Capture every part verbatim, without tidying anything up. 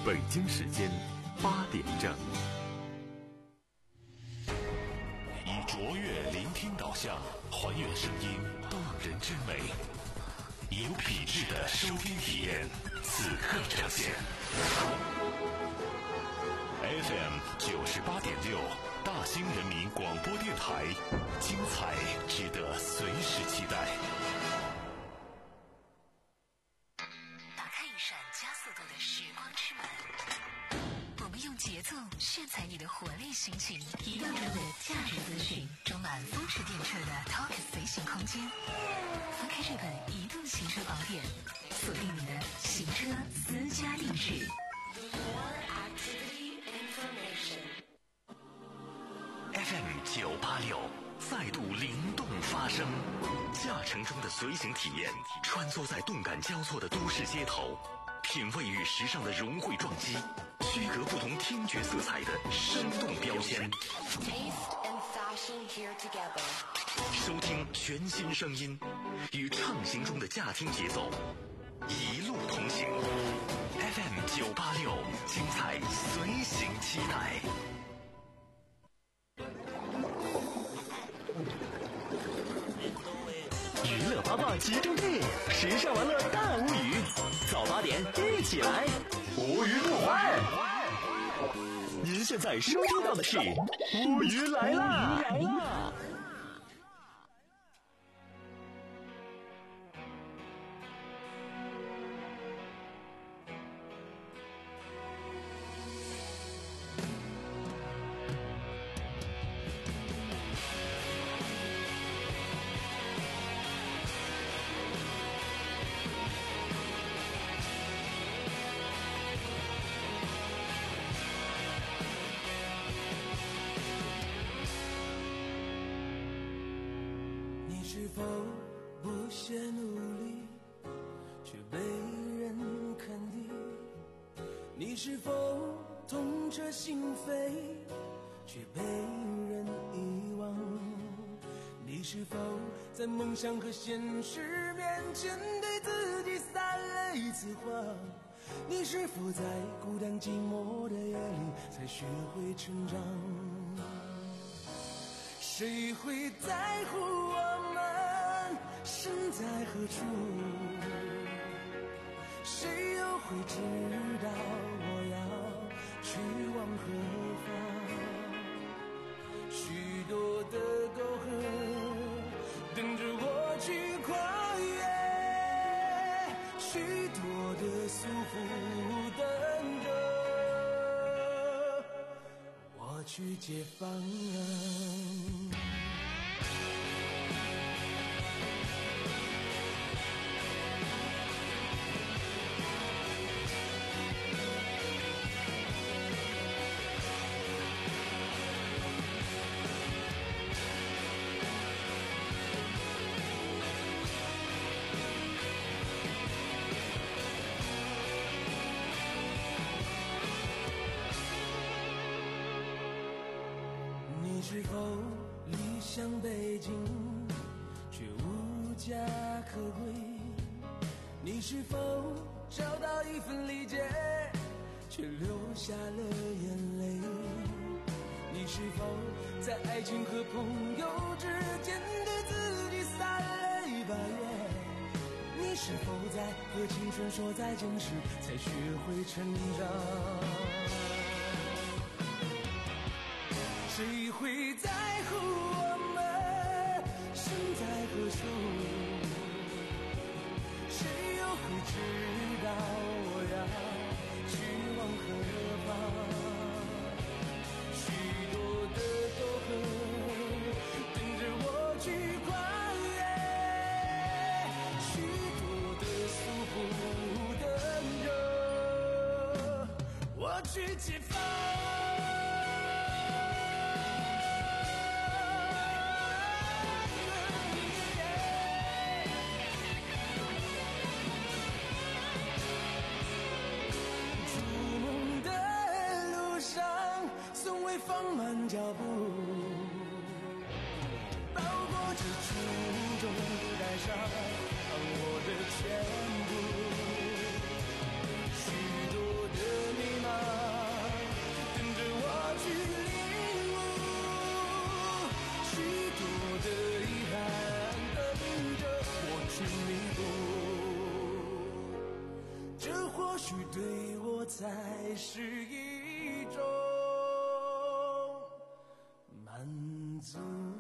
北京时间八点整。 以卓越聆听导向，还原声音动人之美，有品质的收听体验，此刻呈现。F M 九十八点六，大兴人民广播电台，精彩值得随时期待。 打开一扇加速度的时光之门，我们用节奏炫彩你的活力心情，移动中的价值资讯，充满风驰电掣的 Talk 随行空间。翻开这本移动行车宝典，锁定你的行车私家定制。 F M 九八六再度灵动发声，驾乘中的随行体验，穿梭在动感交错的都市街头，品味与时尚的融汇撞击，区隔不同听觉色彩的生动标签。收听全新声音，与畅行中的驾听节奏，一路同行。F M 九八六，精彩随行期待。 娱乐八卦集中地，时尚玩乐大无语。早八点一起来，无语不欢。您现在收听到的是无语来啦！来啦！ 是否不懈努力却被人肯定？你是否痛彻心扉却被人遗忘？你是否在梦想和现实面前对自己撒了一次谎？你是否在孤单寂寞的夜里才学会成长？谁会在乎我们身在何处？谁又会知道我要去往何方？许多的沟壑等着我去跨越，许多的束缚等着我去解放啊。你是否理想北京却无家可归？你是否找到一份理解却流下了眼泪？你是否在爱情和朋友之间对自己撒了一把盐？你是否在和青春说再见时才学会成长？谁会在乎我们身在何处？谁又会知道我要去往何方？许多的沟壑等着我去跨越，许多的束缚等着我去解放。放慢脚步，包裹着初衷，带上我的全部，许多的迷茫对我才是一种满足。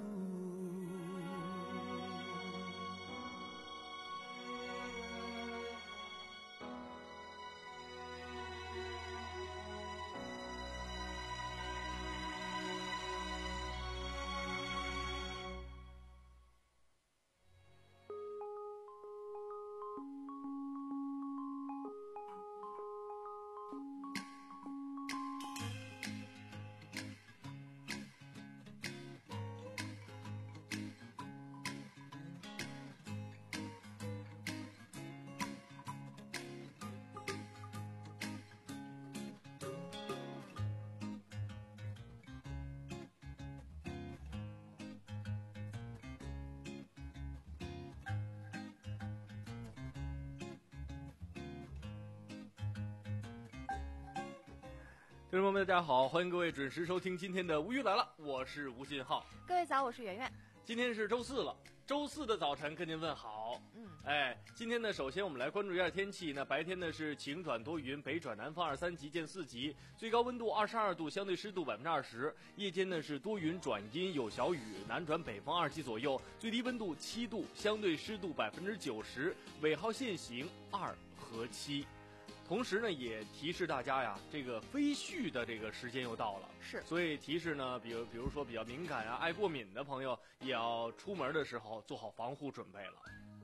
听众朋友们大家好，欢迎各位准时收听今天的无语来了，我是吴信浩。 各位早，我是圆圆。 今天是周四了，周四的早晨跟您问好。嗯，哎，今天呢，首先我们来关注一下天气。那白天呢是晴转多云，北转南风二三级见四级，最高温度二十二度，相对湿度百分之二十。夜间呢是多云转阴有小雨，南转北风二级左右，最低温度七度，相对湿度百分之九十，尾号限行二和七。同时呢，也提示大家呀，这个飞絮的这个时间又到了， 是，所以提示呢，比如比如说比较敏感啊、爱过敏的朋友，也要出门的时候做好防护准备了。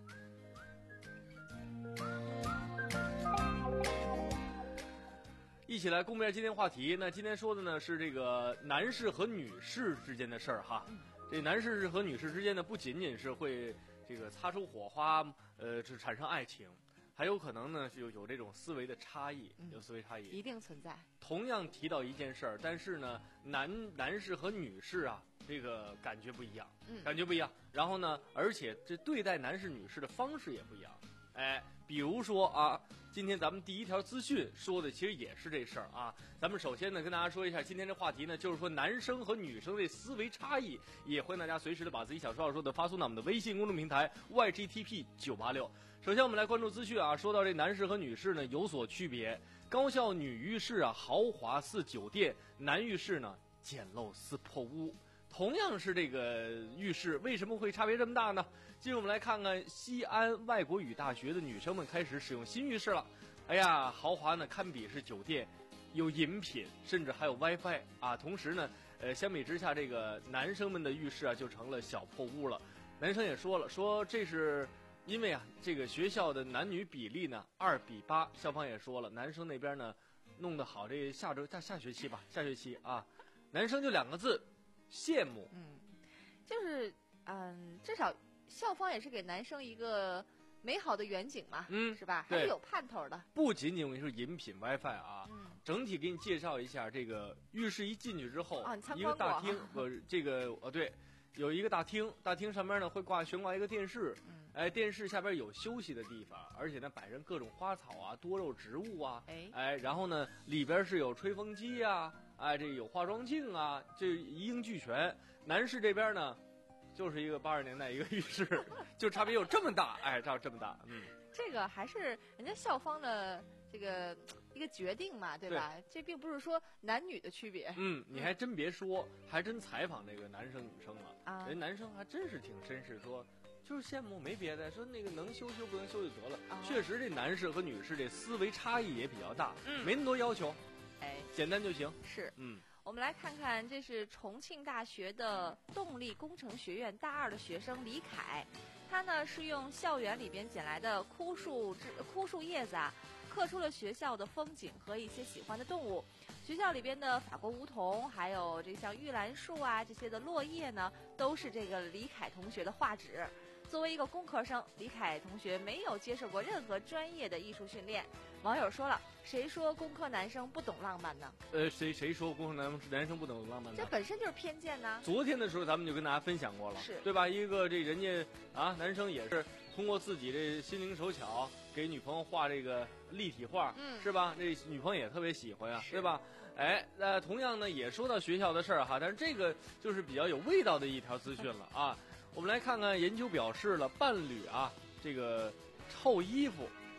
一起来公布一下今天话题。那今天说的呢是这个男士和女士之间的事儿哈。这男士和女士之间呢，不仅仅是会这个擦出火花，呃，是产生爱情。还有可能呢，有有这种思维的差异，有思维差异， 一定存在。 同样提到一件事儿，但是呢，男男士和女士啊，这个感觉不一样，嗯，感觉不一样。然后呢，而且这对待男士女士的方式也不一样。哎，比如说啊，今天咱们第一条资讯说的其实也是这事儿啊。咱们首先呢跟大家说一下，今天这话题呢就是说男生和女生的思维差异，也欢迎大家随时的把自己想说要说的发送到我们的微信公众平台 Y G T P 九八六。首先我们来关注资讯啊，说到这男士和女士呢有所区别，高效女浴室啊豪华似酒店，男浴室呢简陋似破屋。同样是这个浴室，为什么会差别这么大呢？今日我们来看看西安外国语大学的女生们开始使用新浴室了。哎呀，豪华呢堪比是酒店，有饮品，甚至还有 WiFi 啊。同时呢，呃，相比之下，这个男生们的浴室啊就成了小破屋了。男生也说了，说这是因为啊，这个学校的男女比例呢二比八。校方也说了，男生那边呢弄得好，这下周下下学期吧，下学期啊，男生就两个字。羡慕， 嗯，就是嗯，至少校方也是给男生一个美好的远景嘛，嗯，是吧？还是有盼头的。 不仅仅我跟你说饮品 WiFi 啊，嗯，整体给你介绍一下这个浴室一进去之后， 啊，你参一个大厅，呃，这个呃对，有一个大厅，大厅上面呢会挂悬挂一个电视，嗯，哎，电视下边有休息的地方，而且呢摆上各种花草啊、多肉植物啊，哎，哎，然后呢里边是有吹风机啊。哎，这有化妆镜啊，这一应俱全。男士这边呢，就是一个八十年代一个浴室，就差别有这么大，哎，差这么大，嗯。 这个还是人家校方的这个一个决定嘛，对吧？对，这并不是说男女的区别。 嗯，你还真别说，还真采访这个男生女生了啊，人男生还真是挺绅士，说就是羡慕没别的，说那个能修修不能修就得了。啊、确实，这男士和女士这思维差异也比较大，嗯，没那么多要求。 哎， 简单就行。 是，嗯，我们来看看，这是重庆大学的动力工程学院大二的学生李凯，他呢是用校园里边捡来的枯树枝、枯树叶子啊，刻出了学校的风景和一些喜欢的动物。学校里边的法国梧桐，还有这像玉兰树啊这些的落叶呢，都是这个李凯同学的画纸。作为一个工科生，李凯同学没有接受过任何专业的艺术训练。网友说了，谁说工科男生不懂浪漫呢？ 呃，谁谁说工科男男生不懂浪漫呢？ 这本身就是偏见呢。 昨天的时候咱们就跟大家分享过了， 是对吧？一个这人家啊，男生也是通过自己这心灵手巧给女朋友画这个立体画，嗯，是吧？这女朋友也特别喜欢啊，对吧？哎，呃，同样呢也说到学校的事儿哈，但是这个就是比较有味道的一条资讯了啊。我们来看看研究表示了，伴侣啊这个臭衣服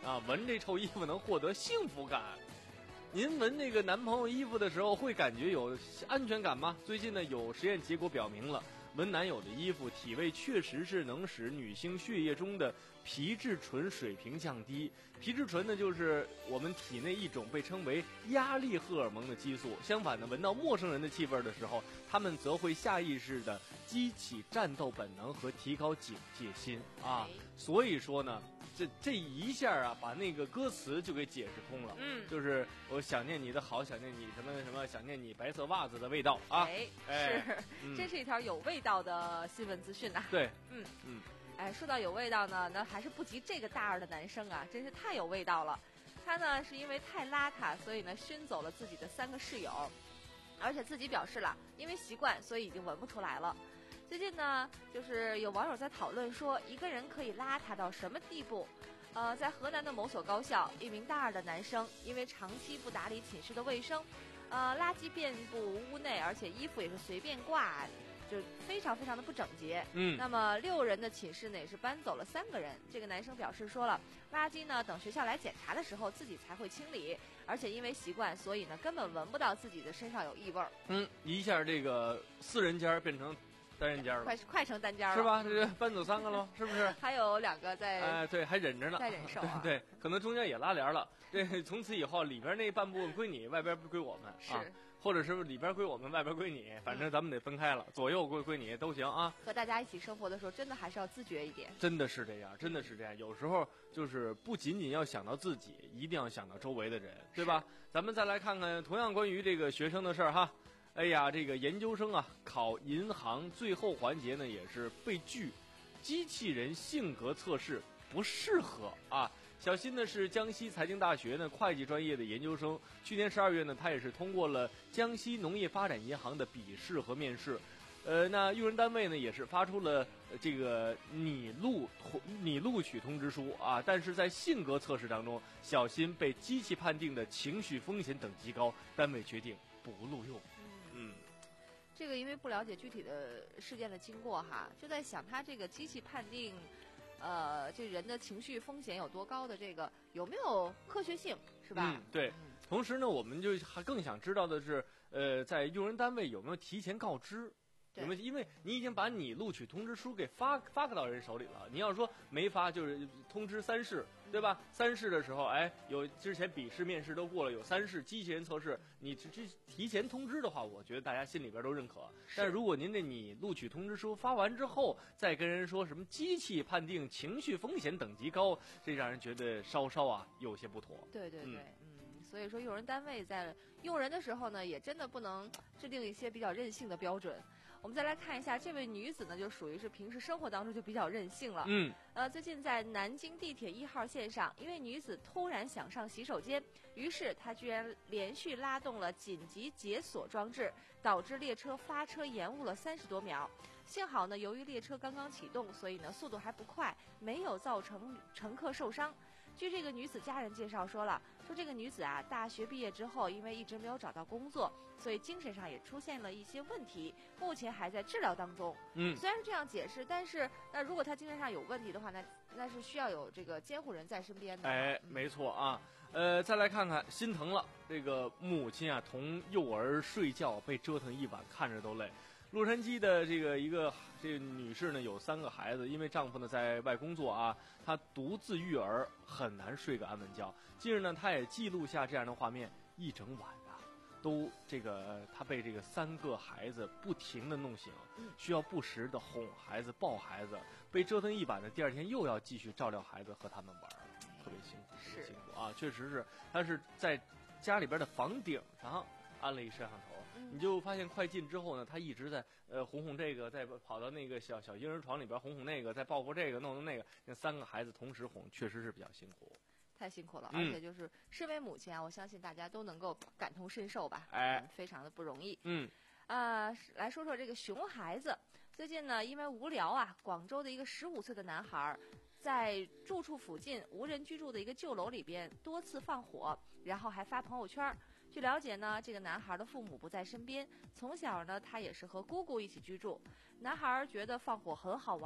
啊，闻这臭衣服能获得幸福感。您闻那个男朋友衣服的时候，会感觉有安全感吗？最近呢，有实验结果表明了，闻男友的衣服，体味确实是能使女性血液中的皮质醇水平降低。皮质醇呢，就是我们体内一种被称为压力荷尔蒙的激素。相反呢，闻到陌生人的气味的时候，他们则会下意识地激起战斗本能和提高警戒心啊。所以说呢，这这一下啊，把那个歌词就给解释通了。 嗯， 就是我想念你的好，想念你什么什么，想念你白色袜子的味道啊。 哎， 哎是， 嗯、 真是一条有味道的新闻资讯呐。 对， 嗯嗯。 哎，说到有味道呢，那还是不及这个大二的男生啊，真是太有味道了。他呢是因为太邋遢，所以呢熏走了自己的三个室友，而且自己表示了，因为习惯，所以已经闻不出来了。最近呢，就是有网友在讨论说，一个人可以邋遢到什么地步？呃，在河南的某所高校，一名大二的男生因为长期不打理寝室的卫生，呃，垃圾遍布屋内，而且衣服也是随便挂。就非常非常的不整洁。 嗯， 那么六人的寝室呢也是搬走了三个人。这个男生表示说了，垃圾呢等学校来检查的时候自己才会清理，而且因为习惯，所以呢根本闻不到自己的身上有异味儿。 嗯，一下这个四人间变成单人间了， 快快成单间了， 是吧？这搬走三个喽，是不是？ 还有两个在哎、呃，对，还忍着呢， 在忍受啊。 对，对，可能中间也拉帘了。这从此以后，里边那半部分归你，外边归我们是。 啊或者是里边归我们，外边归你，反正咱们得分开了，左右归归你都行啊。 和大家一起生活的时候，真的还是要自觉一点。 真的是这样，真的是这样。有时候就是不仅仅要想到自己，一定要想到周围的人，对吧？咱们再来看看同样关于这个学生的事儿哈。哎呀，这个研究生啊，考银行最后环节呢，也是被拒，机器人性格测试不适合啊。小新呢是江西财经大学呢会计专业的研究生，去年十二月呢，他也是通过了江西农业发展银行的笔试和面试，呃，那用人单位呢也是发出了这个拟录拟录取通知书啊，但是在性格测试当中，小新被机器判定的情绪风险等级高，单位决定不录用。嗯， 这个因为不了解具体的事件的经过哈，就在想他这个机器判定。呃，这人的情绪风险有多高的这个有没有科学性，是吧？ 嗯，对。同时呢，我们就还更想知道的是，呃，在用人单位有没有提前告知？有没有？因为你已经把你录取通知书给发发到人手里了。你要说没发，就是通知三试，对吧？三试的时候，哎，有之前笔试、面试都过了，有三试机器人测试，你这提前通知的话，我觉得大家心里边都认可。但如果您这你录取通知书发完之后，再跟人说什么机器判定情绪风险等级高，这让人觉得稍稍啊有些不妥。 对对对，嗯。嗯，所以说用人单位在用人的时候呢，也真的不能制定一些比较任性的标准。我们再来看一下这位女子呢，就属于是平时生活当中就比较任性了。 嗯， 呃，最近在南京地铁一号线上，一位女子突然想上洗手间，于是她居然连续拉动了紧急解锁装置，导致列车发车延误了三十多秒。幸好呢，由于列车刚刚启动，所以呢速度还不快，没有造成乘客受伤。据这个女子家人介绍说了，说这个女子啊，大学毕业之后，因为一直没有找到工作，所以精神上也出现了一些问题，目前还在治疗当中。 嗯， 虽然是这样解释，但是那如果她精神上有问题的话，那那是需要有这个监护人在身边的。 哎，没错啊。呃，再来看看，心疼了，这个母亲啊，同幼儿睡觉被折腾一晚，看着都累。洛杉矶的这个一个这个女士呢，有三个孩子，因为丈夫呢在外工作啊，她独自育儿，很难睡个安稳觉。近日呢，她也记录下这样的画面，一整晚啊，都这个她被这个三个孩子不停的弄醒，需要不时的哄孩子、抱孩子，被折腾一晚的第二天又要继续照料孩子和他们玩，特别辛苦，特别辛苦啊！确实是，她是在家里边的房顶上安了一摄像头。你就发现快进之后呢，他一直在呃哄哄这个，再跑到那个小小婴儿床里边哄哄那个，再抱抱这个，弄弄那个，那三个孩子同时哄，确实是比较辛苦， 太辛苦了。 嗯、 而且就是身为母亲啊，我相信大家都能够感同身受吧， 哎， 嗯、非常的不容易。 嗯， 啊、呃，来说说这个熊孩子，最近呢，因为无聊啊，广州的一个十五岁的男孩，在住处附近无人居住的一个旧楼里边多次放火，然后还发朋友圈。据了解呢，这个男孩的父母不在身边，从小呢他也是和姑姑一起居住。男孩觉得放火很好玩，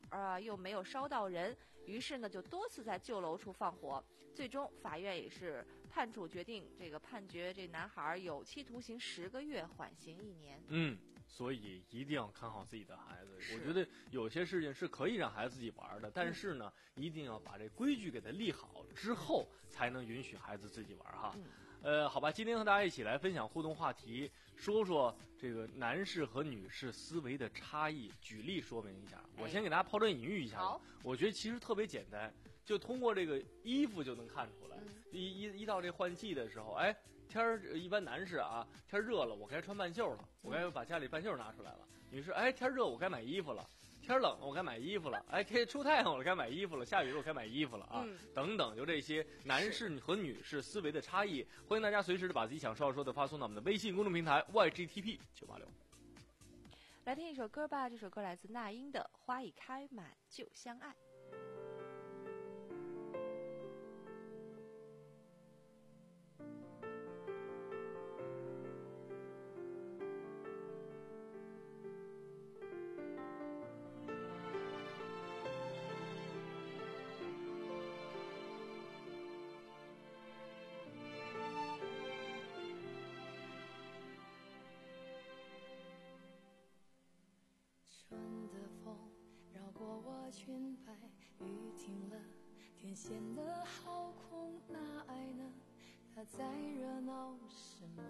啊、呃、又没有烧到人，于是呢就多次在旧楼处放火，最终法院也是判处决定这个判决这男孩有期徒刑十个月，缓刑一年。 嗯。所以一定要看好自己的孩子。我觉得有些事情是可以让孩子自己玩的，但是呢，一定要把这规矩给他立好之后，才能允许孩子自己玩哈。 嗯、 呃，好吧，今天和大家一起来分享互动话题，说说这个男士和女士思维的差异，举例说明一下。我先给大家抛砖引玉一下。 好， 我觉得其实特别简单，就通过这个衣服就能看出来。 嗯、 一一一到这换季的时候，哎。天儿一般男士啊，天热了，我该穿半袖了，我该把家里半袖拿出来了。女士，哎，天热我该买衣服了，天冷了我该买衣服了，哎，天出太阳我该买衣服了，下雨了我该买衣服了啊， 嗯、 等等，就这些男士和女士思维的差异，欢迎大家随时的把自己想说要说的发送到我们的微信公众平台 Y G T P 九八六。 来听一首歌吧，这首歌来自那英的《花一开满就相爱》。 裙摆，雨停了，天显得好空，那爱呢？它在热闹什么？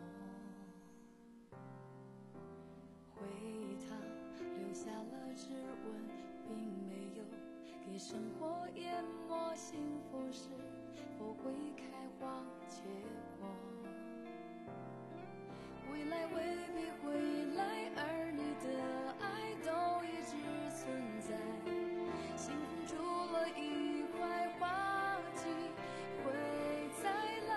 回忆它留下了指纹，并没有给生活淹没。幸福是否会开花结果？未来未必会来，而你的爱都一直存在。幸福除了一块花季会再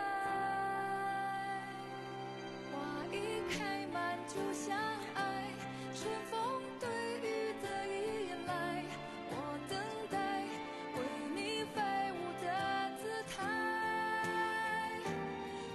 来，花一开满就相爱，春风对雨的依赖，我等待为你飞舞的姿态。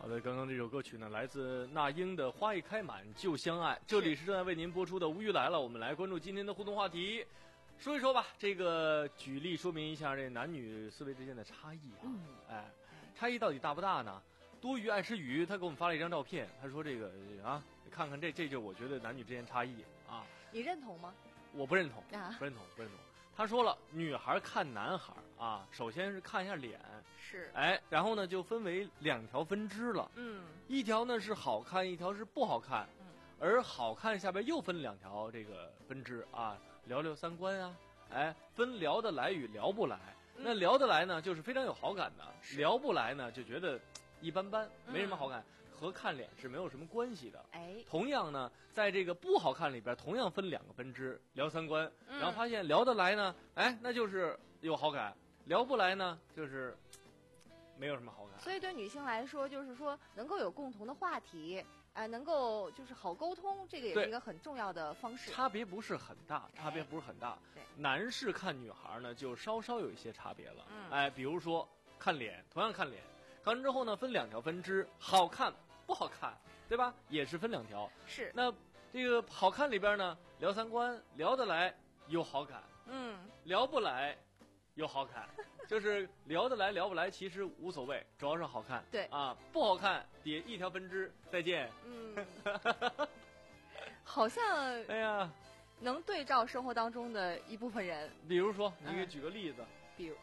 的，刚刚这首歌曲呢，来自那英的《花一开满就相爱》。这里是正在为您播出的《无语来了》，我们来关注今天的互动话题，说一说吧。这个举例说明一下这男女思维之间的差异啊，嗯、哎，差异到底大不大呢？多鱼爱吃鱼，他给我们发了一张照片，他说这个啊，看看这，这就我觉得男女之间差异啊。 你认同吗？ 我不认同， 啊、 不认同，不认同。他说了，女孩看男孩啊，首先是看一下脸， 是， 哎，然后呢就分为两条分支了， 嗯， 一条呢是好看，一条是不好看， 嗯， 而好看下边又分两条这个分支啊，聊聊三观啊，哎，分聊得来与聊不来，嗯、那聊得来呢就是非常有好感的，聊不来呢就觉得一般般，没什么好感。嗯，和看脸是没有什么关系的。 哎， 同样呢，在这个不好看里边，同样分两个分支，聊三观， 嗯、 然后发现聊得来呢，哎，那就是有好感；聊不来呢，就是没有什么好感。 所以对女性来说，就是说能够有共同的话题，呃，能够就是好沟通，这个也是一个很重要的方式。 差别不是很大，差别不是很大。 对， 男士看女孩呢，就稍稍有一些差别了。 嗯， 哎，比如说看脸，同样看脸，看完之后呢，分两条分支，好看。不好看，对吧？也是分两条。 是。 那这个好看里边呢，聊三观，聊得来有好感， 嗯， 聊不来有好感，就是聊得来聊不来其实无所谓，主要是好看。 对啊，不好看叠一条分支，再见。 嗯，好像哎呀， 能对照生活当中的一部分人。 比如说，你给举个例子。 嗯、比如。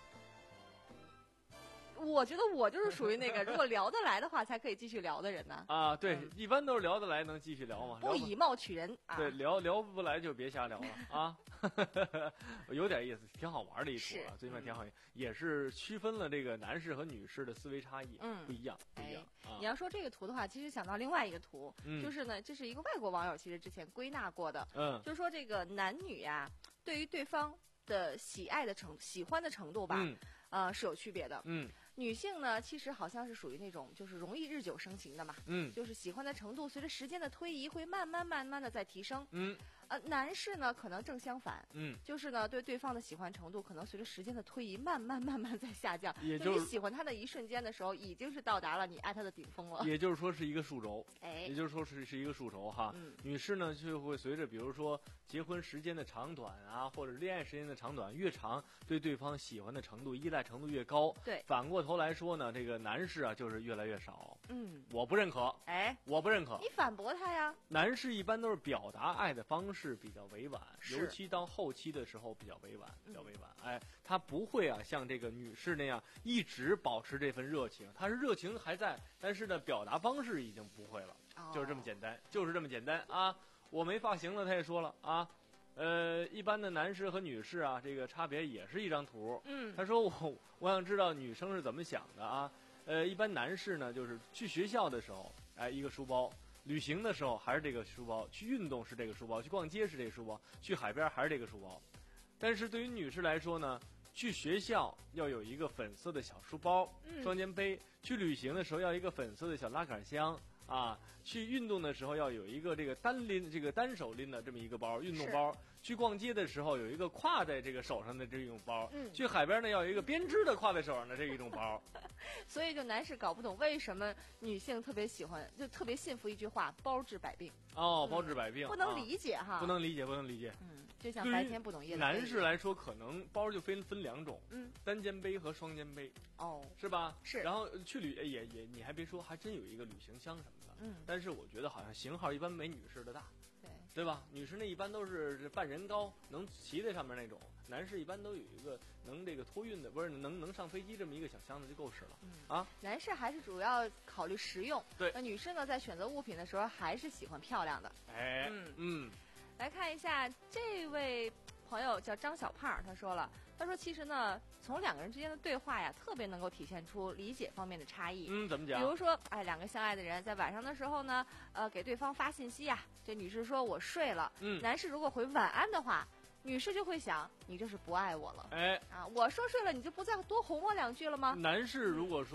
我觉得我就是属于那个，如果聊得来的话，才可以继续聊的人呢。 啊，对， 嗯、 一般都是聊得来能继续聊嘛。 不以貌取人啊。 对，聊聊不来就别瞎聊了啊。有点意思，挺好玩的一图啊，最起码挺好，也是区分了这个男士和女士的思维差异， 嗯， 不一样，不一样。 哎啊、你要说这个图的话，其实想到另外一个图， 嗯、 就是呢，这是一个外国网友其实之前归纳过的， 嗯， 就是说这个男女呀、啊，对于对方的喜爱的程喜欢的程度吧， 嗯， 呃，是有区别的， 嗯。 女性呢，其实好像是属于那种就是容易日久生情的嘛， 嗯， 就是喜欢的程度随着时间的推移会慢慢慢慢的在提升， 嗯， 呃，男士呢可能正相反， 嗯， 就是呢对对方的喜欢程度可能随着时间的推移慢慢慢慢在下降， 也就是就你喜欢他的一瞬间的时候，已经是到达了你爱他的顶峰了， 也就是说是一个数轴， 哎， 也就是说是是一个数轴哈， 嗯， 女士呢就会随着比如说结婚时间的长短啊，或者恋爱时间的长短越长，对对方喜欢的程度、依赖程度越高， 对， 反过头来说呢，这个。这个男士啊，就是越来越少。 嗯， 我不认可。 哎， 我不认可。 你反驳他呀？ 男士一般都是表达爱的方式比较委婉，尤其到后期的时候比较委婉，比较委婉。嗯、哎，他不会啊，像这个女士那样一直保持这份热情。他是热情还在，但是呢，表达方式已经不会了， 哦、 就是这么简单，就是这么简单啊！我没发型了，他也说了啊。呃，一般的男士和女士啊，这个差别也是一张图。 嗯， 他说我我想知道女生是怎么想的啊？呃，一般男士呢，就是去学校的时候，哎，一个书包；旅行的时候还是这个书包；去运动是这个书包；去逛街是这个书包；去海边还是这个书包。但是对于女士来说呢，去学校要有一个粉色的小书包、 嗯、 双肩背；去旅行的时候要一个粉色的小拉杆箱。啊，去运动的时候要有一个这个单拎这个单手拎的这么一个包，运动包；去逛街的时候有一个挎在这个手上的这种包； 嗯、 去海边呢要有一个编织的挎在手上的这一种包。 所以就男士搞不懂为什么女性特别喜欢，就特别信服一句话：包治百病。 哦，包治百病， 嗯、不能理解哈， 不能理解，不能理解。 嗯，就像白天不懂夜的。 男士来说，可能包就分分两种， 嗯， 单肩背和双肩背。 哦， 是吧？ 是。 然后去旅也也，你还别说，还真有一个旅行箱什么的。 嗯。 但是我觉得好像型号一般没女士的大。 对。 对吧？女士那一般都是半人高，能骑在上面那种。男士一般都有一个能这个托运的，不是能能上飞机这么一个小箱子就够使了。 嗯。 啊。 男士还是主要考虑实用。 对。 那女士呢，在选择物品的时候，还是喜欢漂亮的。 哎。 嗯嗯。 来看一下这位朋友叫张小胖，他说了。他说：“其实呢，从两个人之间的对话呀，特别能够体现出理解方面的差异。 嗯，怎么讲？ 比如说，哎，两个相爱的人在晚上的时候呢，呃，给对方发信息呀。这女士说我睡了， 嗯， 男士如果回晚安的话，女士就会想你这是不爱我了。 哎， 啊，我说睡了，你就不再多哄我两句了吗？ 男士如果说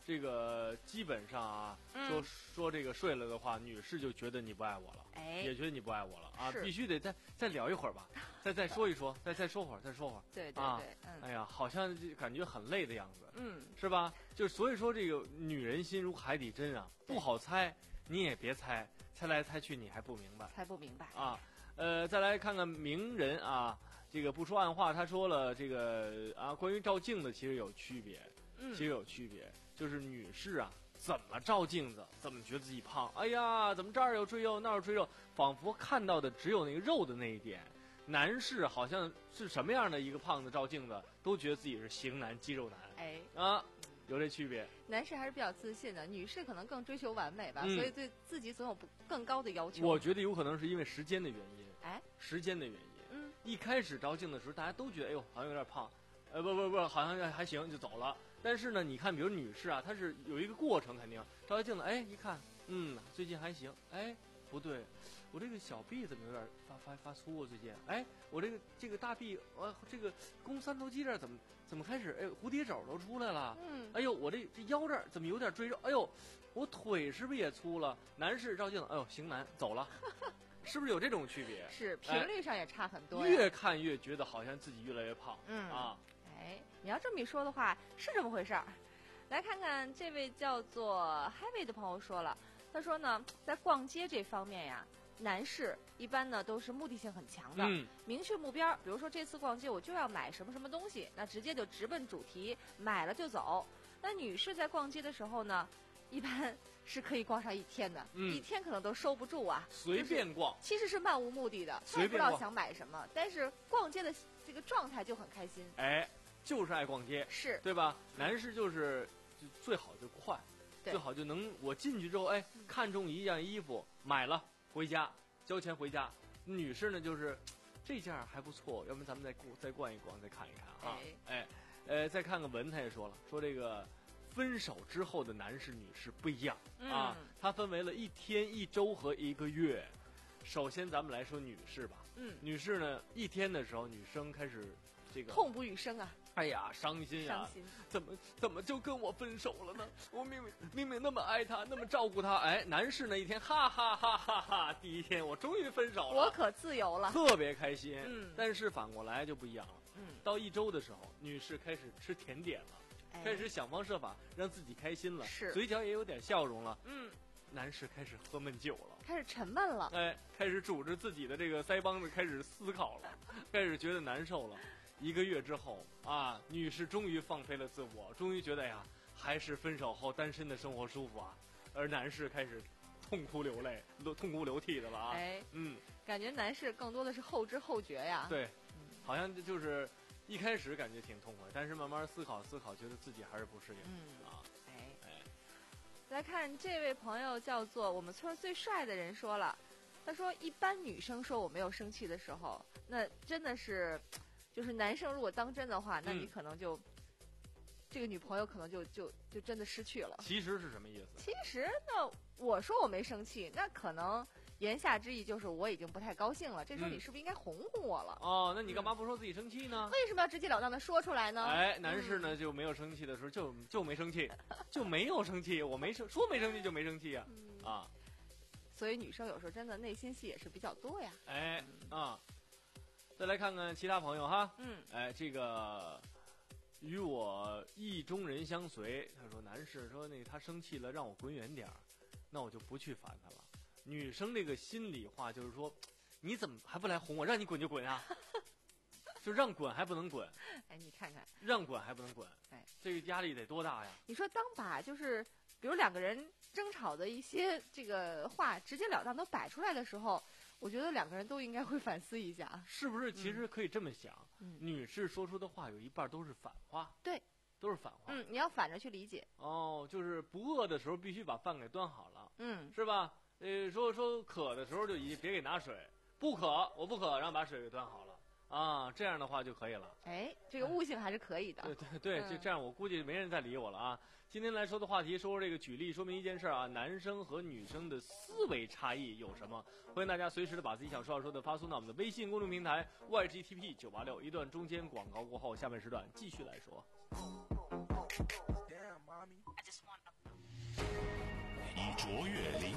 这个基本上啊， 嗯、 说说这个睡了的话，女士就觉得你不爱我了， 哎， 也觉得你不爱我了啊， 是必须得再再聊一会儿吧，再再说一说，再再说会儿，再说会儿。 对对对， 啊、 嗯， 哎呀，好像就感觉很累的样子， 嗯， 是吧？就所以说这个女人心如海底针啊，不好猜，你也别猜，猜来猜去你还不明白， 猜不明白啊。呃，再来看看名人啊，这个不说暗话，他说了这个啊，关于照镜子其实有区别， 嗯， 其实有区别，就是女士啊，怎么照镜子，怎么觉得自己胖？哎呀，怎么这儿有赘肉，那儿有赘肉，仿佛看到的只有那个肉的那一点。男士好像是什么样的一个胖子照镜子，都觉得自己是型男、肌肉男。 哎， 啊，有这区别。 男士还是比较自信的，女士可能更追求完美吧， 嗯、 所以对自己总有不更高的要求。 我觉得有可能是因为时间的原因。 哎， 时间的原因。 嗯， 一开始照镜的时候，大家都觉得哎呦好像有点胖，呃不不不，好像还行就走了。但是呢，你看，比如女士啊，她是有一个过程，肯定照下镜子，哎，一看，嗯，最近还行，哎，不对，我这个小臂怎么有点发发发粗啊？最近，哎，我这个这个大臂，我这个肱三头肌这儿怎么怎么开始，哎，蝴蝶肘都出来了， 嗯， 哎呦，我这这腰这儿怎么有点赘肉？哎呦，我腿是不是也粗了？男士照镜子，哎呦，型男走了。是不是有这种区别？ 是频率上也差很多、 哎。越看越觉得好像自己越来越胖。 嗯啊， 哎，你要这么一说的话，是这么回事儿。来看看这位叫做 Heavy 的朋友说了，他说呢，在逛街这方面呀，男士一般呢都是目的性很强的， 嗯、 明确目标。比如说这次逛街我就要买什么什么东西，那直接就直奔主题，买了就走。那女士在逛街的时候呢，一般是可以逛上一天的， 嗯、 一天可能都收不住啊， 随便逛， 就是、其实是漫无目的的，他也不知道想买什么，但是逛街的这个状态就很开心。 哎，就是爱逛街， 是对吧？男士就是就最好就快，最好就能我进去之后，哎，看中一件衣服买了回家，交钱回家。女士呢就是这件还不错，要不然咱们再再逛一逛，再看一看啊。哎，哎呃，再看看文，他也说了，说这个。分手之后的男士、女士不一样、 嗯、 啊，它分为了一天、一周和一个月。首先，咱们来说女士吧。 嗯， 女士呢，一天的时候，女生开始这个痛不欲生啊！ 哎呀，伤心呀、啊！ 伤心， 怎么怎么就跟我分手了呢？我明明明明那么爱他，那么照顾他。哎，男士呢，一天哈哈哈哈哈，第一天我终于分手了， 我可自由了， 特别开心。 嗯， 但是反过来就不一样了。 嗯， 到一周的时候，女士开始吃甜点了。开始想方设法让自己开心了， 是嘴角也有点笑容了。 嗯， 男士开始喝闷酒了， 开始沉闷了。 哎，开始拄着自己的这个腮帮子开始思考了，开始觉得难受了。一个月之后啊，女士终于放飞了自我，终于觉得呀，还是分手后单身的生活舒服啊。而男士开始痛哭流泪、痛哭流涕的了啊。 哎， 嗯， 感觉男士更多的是后知后觉呀。 对，嗯、好像就是。一开始感觉挺痛快，但是慢慢思考思考，觉得自己还是不适应。 嗯啊， 哎哎， 来看这位朋友叫做我们村最帅的人说了，他说一般女生说我没有生气的时候，那真的是，就是男生如果当真的话，那你可能就、嗯、这个女朋友可能就就就真的失去了。 其实是什么意思？ 其实那我说我没生气，那可能。言下之意就是我已经不太高兴了，这时候你是不是应该哄哄我了？ 嗯、哦，那你干嘛不说自己生气呢？ 为什么要直截了当的说出来呢？ 哎，男士呢、嗯、就没有生气的时候就就没生气，就没有生气，我没生说没生气就没生气啊、嗯、啊！ 所以女生有时候真的内心戏也是比较多呀。 哎啊，再来看看其他朋友哈， 嗯， 哎，这个与我意中人相随，他说男士说那个他生气了让我滚远点儿，那我就不去烦他了。女生这个心里话就是说，你怎么还不来哄我？让你滚就滚啊！就让滚还不能滚。 哎，你看看， 让滚还不能滚。 哎， 这个压力得多大呀？ 你说当把就是，比如两个人争吵的一些这个话直截了当都摆出来的时候，我觉得两个人都应该会反思一下， 是不是？其实可以这么想， 嗯、 女士说出的话有一半都是反话。 对。 都是反话。 嗯，你要反着去理解。 哦，就是不饿的时候必须把饭给端好了。 嗯， 是吧？呃，说说渴的时候就一别给拿水，不渴我不渴，然后把水给端好了啊，这样的话就可以了。 哎，这个悟性还是可以的。 对对对， 嗯、 就这样，我估计没人再理我了啊。今天来说的话题，说说这个举例说明一件事啊，男生和女生的思维差异有什么？欢迎大家随时的把自己想说要说的发送到我们的微信公众平台 Y G T P 九八六。一段中间广告过后，下半时段继续来说。Damn, mommy. I just want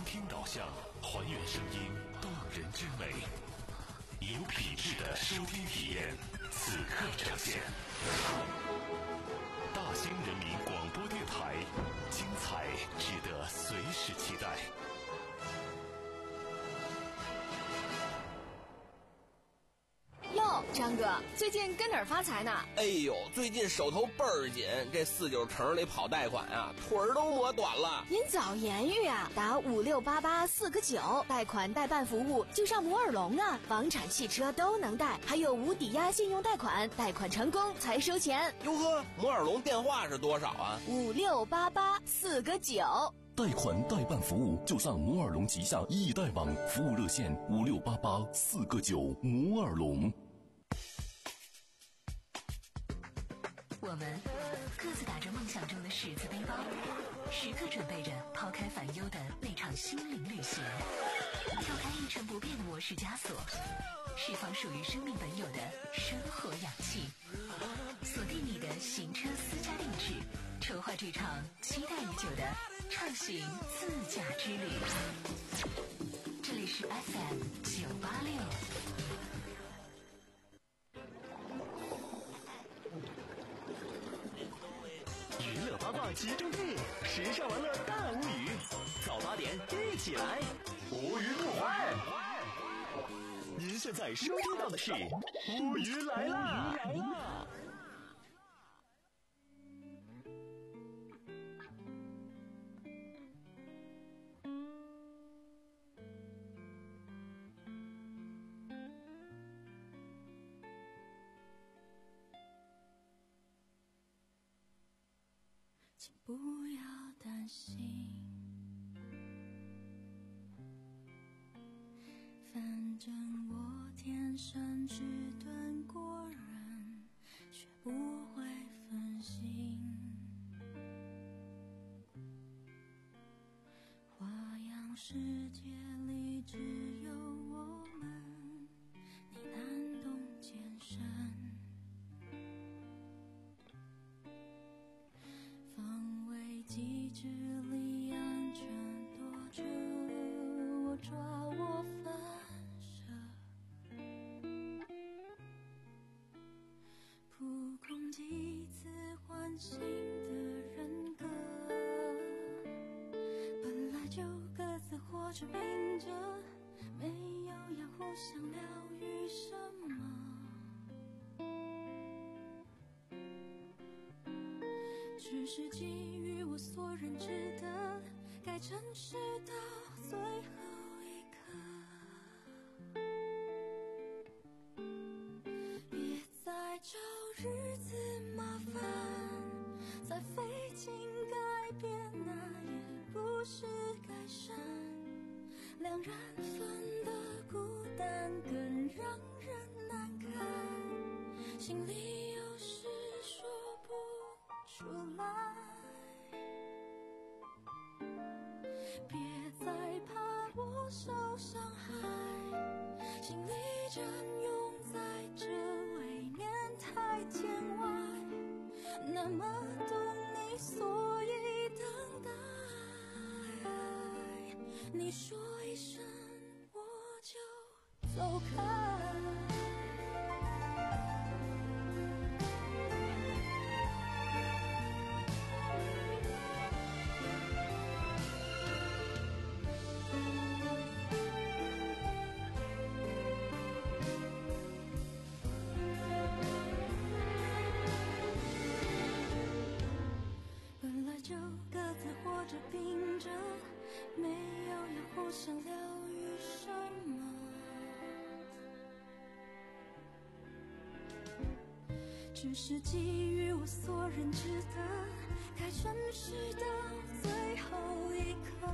听导向，还原声音动人之美，有品质的收听体验，此刻呈现。大兴人民广播电台，精彩值得随时期待。 哟，张哥，最近跟哪儿发财呢？ 哎呦，最近手头倍儿紧，这四九城里跑贷款啊，腿儿都磨短了。 您早言语啊，打五六八八四个九，贷款代办服务就上摩尔龙啊，房产、汽车都能贷，还有无抵押信用贷款，贷款成功才收钱。 哟呵，摩尔龙电话是多少啊？ 五六八八四个九。 贷款代办服务就上摩尔龙旗下易贷网，服务热线五六八八四个九。摩尔龙。 我们各自打着梦想中的十字背包，时刻准备着抛开烦忧的那场心灵旅行，跳开一成不变的模式枷锁，释放属于生命本有的生活氧气，锁定你的行车私家定制，筹划这场期待已久的畅行自驾之旅。这里是 F M 九八六。 娱乐八卦集中地，时尚玩乐大无语，早八点一起来，无语不欢。您现在收听到的是无语来啦！ 请不要担心，反正我天生是钝过人，学不会分心。花样世界里只有我们，你难懂艰深。机智里安全躲着，我抓我反射，扑空几次唤醒的人格，本来就各自活着拼着，没有要互相疗愈什么，只是基于我所认知的，该诚实到最后一刻，别再找日子麻烦，再费劲改变那也不是改善，两人份的孤单更让人难堪，心里有时说不出来，别再怕我受伤害，心里占用在这未免太见外，那么懂你所以等待，你说一声我就走开。就各自活着拼着，没有要互相疗愈什么，只是基于我所认知的，该诚实到最后一刻，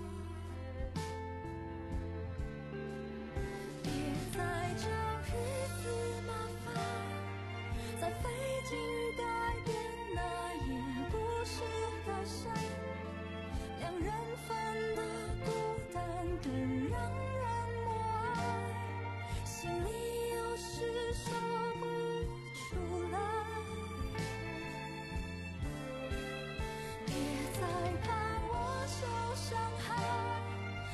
别再找日子麻烦，再费劲改变那也不是改善，两人份的孤单更让人默哀，心里有时说不出来，别再怕我受伤害，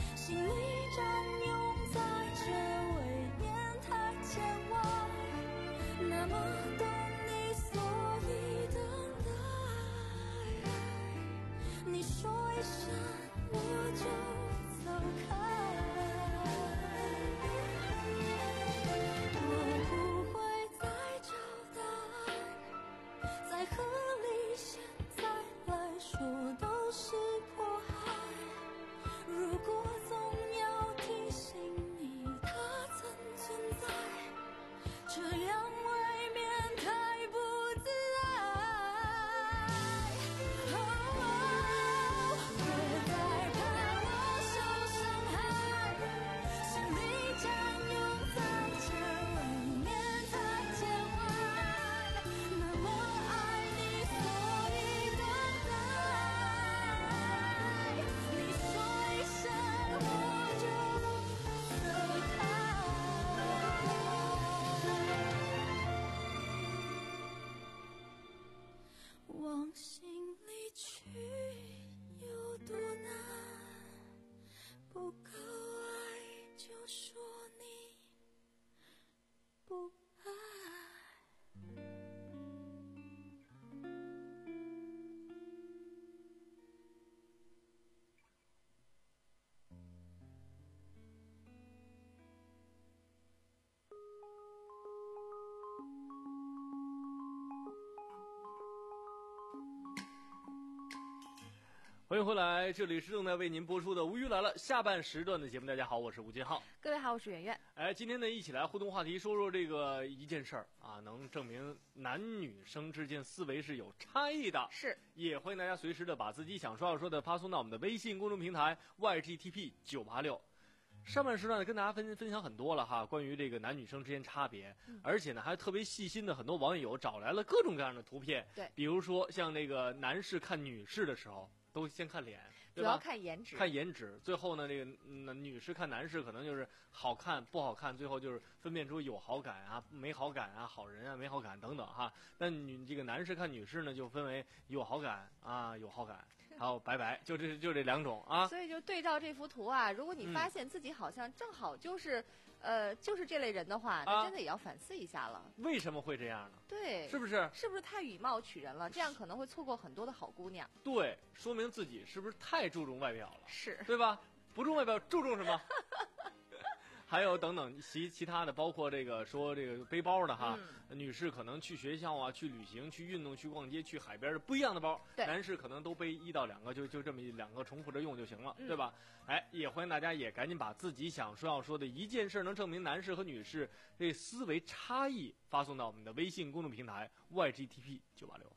欢迎回来，这里是正在为您播出的《无语来了》下半时段的节目。大家好，我是吴金浩。 各位好，我是圆圆。 哎，今天呢，一起来互动话题，说说这个一件事儿啊，能证明男女生之间思维是有差异的。 是， 也欢迎大家随时的把自己想说要说的发送到我们的微信公众平台 Y G T P 九八六。上半时段呢，跟大家分分享很多了哈，关于这个男女生之间差别，嗯、而且呢，还特别细心的很多网友找来了各种各样的图片。 对， 比如说像那个男士看女士的时候，都先看脸， 主要看颜值， 看颜值。最后呢，这个、嗯、女士看男士可能就是好看不好看，最后就是分辨出有好感啊、没好感啊、好人啊、没好感等等哈。但女这个男士看女士呢，就分为有好感啊、有好感。还有拜拜，就这就这两种啊。 所以就对照这幅图啊，如果你发现自己好像正好就是，嗯、呃，就是这类人的话，那真的也要反思一下了。 为什么会这样呢？ 对， 是不是？ 是不是太以貌取人了？这样可能会错过很多的好姑娘。 对，说明自己是不是太注重外表了？ 是， 对吧？不重外表，注重什么？还有等等其其他的，包括这个说这个背包的哈，嗯、女士可能去学校啊、去旅行、去运动、去逛街、去海边的不一样的包，男士可能都背一到两个，就就这么两个重复着用就行了，嗯、对吧？哎，也欢迎大家也赶紧把自己想说要说的一件事能证明男士和女士这思维差异发送到我们的微信公众平台 Y G T P 九八六。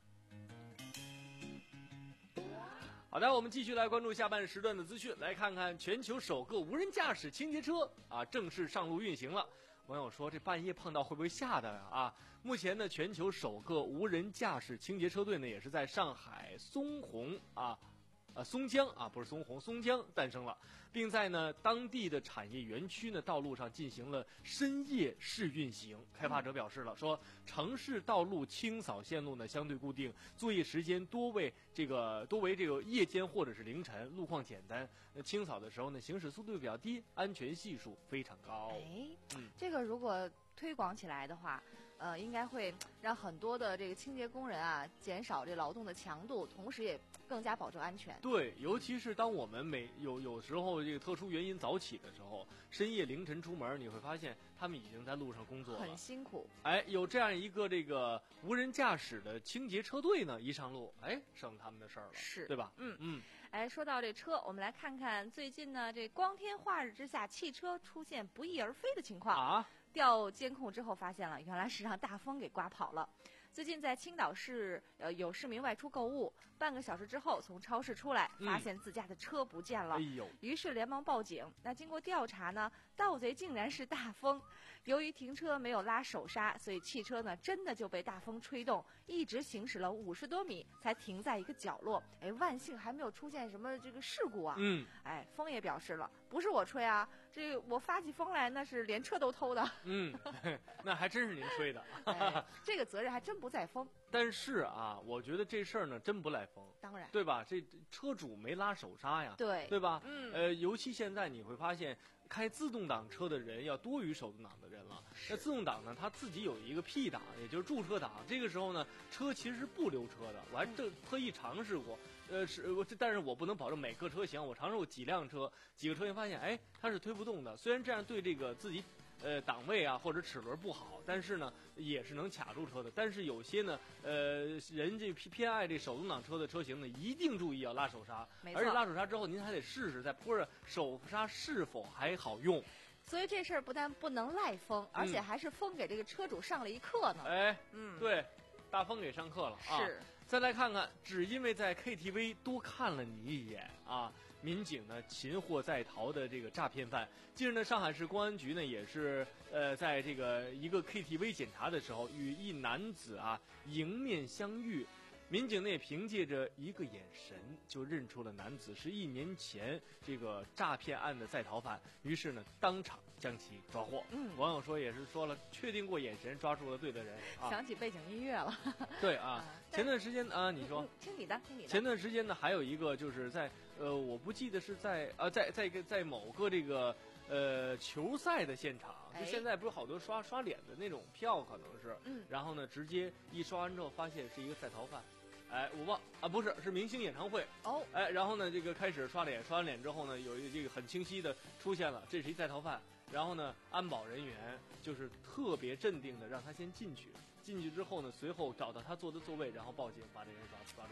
好的，我们继续来关注下半时段的资讯，来看看全球首个无人驾驶清洁车啊正式上路运行了。网友说这半夜碰到会不会吓到呀？啊，目前呢，全球首个无人驾驶清洁车队呢也是在上海松洪啊。呃，松江啊，不是松洪，松江诞生了，并在呢当地的产业园区呢道路上进行了深夜试运行。开发者表示了，说城市道路清扫线路呢相对固定，作业时间多为这个多为这个夜间或者是凌晨，路况简单。呃，清扫的时候呢，行驶速度比较低，安全系数非常高。 哎，嗯，这个如果推广起来的话，呃，应该会让很多的这个清洁工人啊减少这劳动的强度，同时也更加保证安全。 对，尤其是当我们每有有时候这个特殊原因早起的时候，深夜凌晨出门，你会发现他们已经在路上工作了， 很辛苦。 哎，有这样一个这个无人驾驶的清洁车队呢，一上路，哎，省他们的事儿了， 是， 对吧？ 嗯嗯。哎，说到这车，我们来看看最近呢，这光天化日之下，汽车出现不翼而飞的情况啊。 调监控之后发现了，原来是让大风给刮跑了。最近在青岛市，呃，有市民外出购物，半个小时之后从超市出来，发现自家的车不见了， 哎呦， 于是连忙报警。那经过调查呢，盗贼竟然是大风。由于停车没有拉手刹，所以汽车呢真的就被大风吹动，一直行驶了五十多米才停在一个角落。哎，万幸还没有出现什么这个事故啊。 嗯， 哎，风也表示了，不是我吹啊，这我发起风来那是连车都偷的。 嗯，那还真是您吹的。 哎，这个责任还真不在风。 但是啊，我觉得这事儿呢真不赖风， 当然， 对吧？这车主没拉手刹呀， 对， 对吧？ 嗯， 呃，尤其现在你会发现，开自动挡车的人要多于手动挡的人了。那自动挡呢，它自己有一个 P 档，也就是驻车档。这个时候呢，车其实是不溜车的。我还特特意尝试过，呃，是我，但是我不能保证每个车型。我尝试过几辆车，几个车型发现，哎，它是推不动的。虽然这样对这个自己。呃，档位啊或者齿轮不好，但是呢也是能卡住车的。但是有些呢，呃，人这偏爱这手动挡车的车型呢，一定注意要拉手刹，而且拉手刹之后，您还得试试在坡上手刹是否还好用。 所以这事儿不但不能赖风，而且还是风给这个车主上了一课呢。 哎，嗯，对，大风给上课了啊。 是。 再来看看，只因为在 K T V 多看了你一眼啊。民警呢擒获在逃的这个诈骗犯。近日呢，上海市公安局呢也是呃在这个一个 K T V 检查的时候，与一男子啊迎面相遇。民警呢也凭借着一个眼神就认出了男子是一年前这个诈骗案的在逃犯，于是呢当场将其抓获。嗯，网友说也是说了，确定过眼神，抓住了对的人。啊、 想起背景音乐了。 对啊，前段时间啊，你说， 听你的，听你的。 前段时间呢，还有一个就是在呃，我不记得是在呃，在在一个在某个这个呃球赛的现场，就现在不是好多刷刷脸的那种票，可能是，嗯，然后呢，直接一刷完之后，发现是一个在逃犯。哎，我忘啊，不是，是明星演唱会哦。 哎，然后呢，这个开始刷脸，刷完脸之后呢，有一这个很清晰的出现了，这是一在逃犯。然后呢，安保人员就是特别镇定的让他先进去，进去之后呢，随后找到他坐的座位，然后报警，把这人抓抓住了。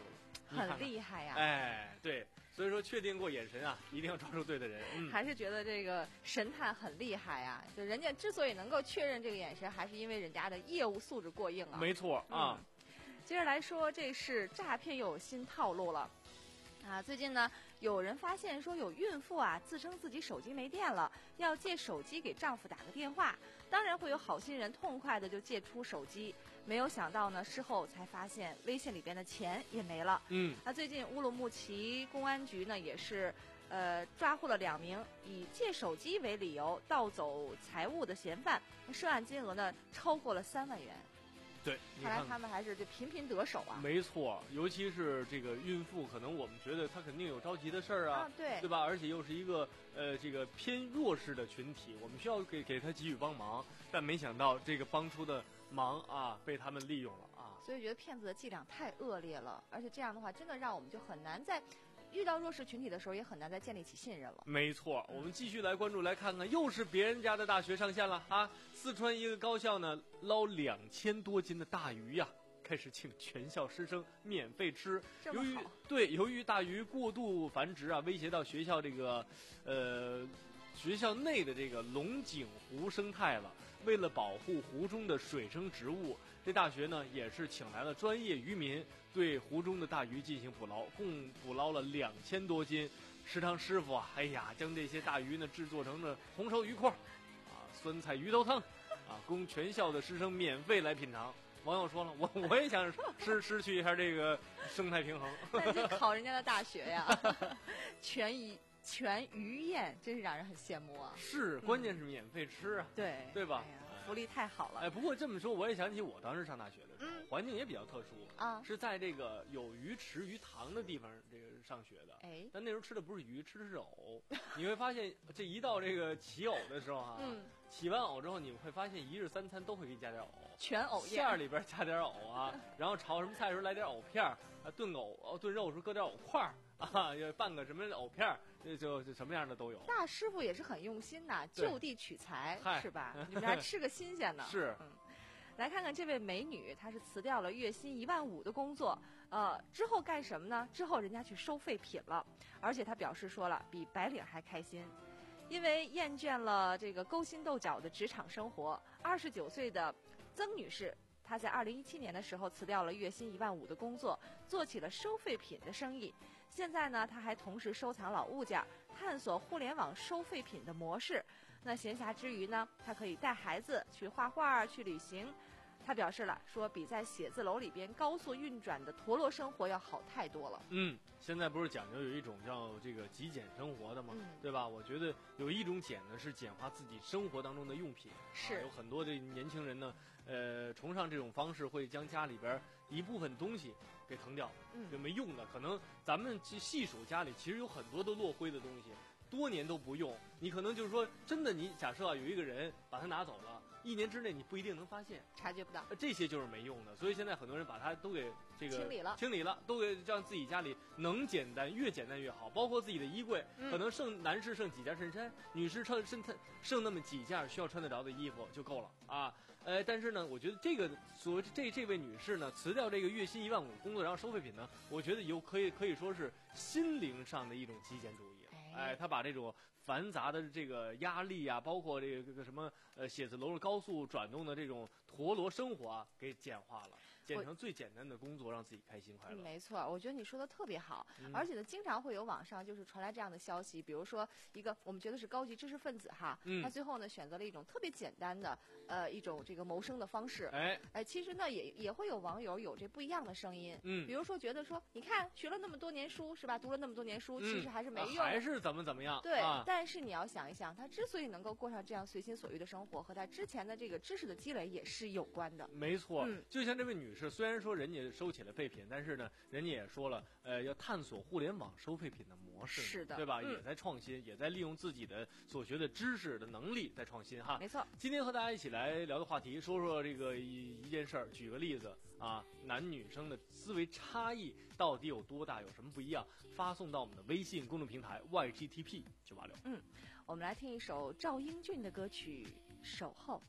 很厉害呀。 哎，对，所以说确定过眼神啊，一定要抓住对的人。嗯， 还是觉得这个神探很厉害呀。就人家之所以能够确认这个眼神，还是因为人家的业务素质过硬啊。 没错啊。 嗯、接着来说，这是诈骗又有新套路了。啊，最近呢，有人发现说有孕妇啊自称自己手机没电了，要借手机给丈夫打个电话。当然会有好心人痛快的就借出手机，没有想到呢，事后才发现微信里边的钱也没了。 嗯， 那最近乌鲁木齐公安局呢也是，呃，抓获了两名以借手机为理由盗走财物的嫌犯，涉案金额呢超过了三万元。 对， 看来他们还是这频频得手啊。 没错，尤其是这个孕妇，可能我们觉得她肯定有着急的事儿啊， 啊对， 对吧？而且又是一个呃这个偏弱势的群体，我们需要给给她给予帮忙，但没想到这个帮出的忙啊被他们利用了啊。 所以觉得骗子的伎俩太恶劣了，而且这样的话，真的让我们就很难在遇到弱势群体的时候，也很难再建立起信任了。 没错，我们继续来关注，来看看，又是别人家的大学上线了啊！四川一个高校呢，捞两千多斤的大鱼呀、啊，开始请全校师生免费吃。由于对，由于大鱼过度繁殖啊，威胁到学校这个，呃，学校内的这个龙井湖生态了。为了保护湖中的水生植物，这大学呢也是请来了专业渔民对湖中的大鱼进行捕捞，共捕捞了两千多斤。食堂师傅啊，哎呀，将这些大鱼呢制作成了红烧鱼块，啊，酸菜鱼头汤，啊，供全校的师生免费来品尝。网友说了，我我也想失失去一下这个生态平衡。 那就考人家的大学呀，全鱼全鱼宴，真是让人很羡慕啊。 是，关键是免费吃啊， 嗯、对对吧？ 哎福利太好了。 哎，不过这么说，我也想起我当时上大学的时候， 嗯、 环境也比较特殊啊， 是在这个有鱼池、鱼塘的地方这个上学的。 哎， 但那时候吃的不是鱼，吃的是藕。你会发现，这一到这个起藕的时候啊， 嗯， 起完藕之后，你会发现一日三餐都会给你加点藕， 全藕馅儿里边加点藕啊，然后炒什么菜的时候来点藕片儿，啊，炖藕哦炖肉的时候搁点藕块儿。啊，要拌个什么藕片儿，就就什么样的都有。 大师傅也是很用心呐，就地取材是吧？你们还吃个新鲜的。 是， 嗯，来看看这位美女，她是辞掉了月薪一万五的工作，呃，之后干什么呢？之后人家去收废品了，而且她表示说了，比白领还开心，因为厌倦了这个勾心斗角的职场生活。二十九岁的曾女士。她在二零一七年的时候辞掉了月薪一万五的工作，做起了收废品的生意。现在呢，她还同时收藏老物件，探索互联网收废品的模式。那闲暇之余呢，她可以带孩子去画画、去旅行。她表示了，说比在写字楼里边高速运转的陀螺生活要好太多了。 嗯，现在不是讲究有一种叫这个极简生活的吗？ 嗯、 对吧？我觉得有一种简呢是简化自己生活当中的用品。 是、 啊、有很多的年轻人呢，呃，崇尚这种方式，会将家里边一部分东西给腾掉， 嗯， 就没用的。可能咱们去细数家里，其实有很多都落灰的东西。多年都不用，你可能就是说，真的，你假设啊，有一个人把它拿走了，一年之内你不一定能发现， 察觉不到， 这些就是没用的。所以现在很多人把它都给这个清理了， 清理了，都给让自己家里能简单，越简单越好。包括自己的衣柜， 嗯、 可能剩男士剩几件衬衫，女士剩剩剩那么几件需要穿得着的衣服就够了啊。呃，但是呢，我觉得这个所谓这这位女士呢，辞掉这个月薪一万五工作，然后收废品呢，我觉得有可以可以说是心灵上的一种极简主义。哎，他把这种繁杂的这个压力啊，包括这个这个什么呃写字楼高速转动的这种陀螺生活啊，给简化了，简成最简单的工作，让自己开心快乐。 嗯、没错，我觉得你说的特别好， 嗯、 而且呢，经常会有网上就是传来这样的消息，比如说一个我们觉得是高级知识分子哈， 嗯、 他最后呢选择了一种特别简单的呃一种这个谋生的方式。 哎哎，其实呢也也会有网友有这不一样的声音， 嗯， 比如说觉得说，你看学了那么多年书是吧，读了那么多年书， 嗯、 其实还是没用， 还是怎么怎么样？ 对。 啊、 但是你要想一想，他之所以能够过上这样随心所欲的生活，和他之前的这个知识的积累也是有关的。 没错， 嗯、 就像这位女士，虽然说人家收起了废品，但是呢，人家也说了，呃，要探索互联网收废品的模式， 是的， 对吧？ 嗯、 也在创新，也在利用自己的所学的知识的能力在创新哈。 没错。 今天和大家一起来聊的话题，说说这个一一件事儿，举个例子啊，男女生的思维差异到底有多大，有什么不一样？发送到我们的微信公众平台 Y G T P 九八六。 嗯，我们来听一首赵英俊的歌曲《守候》。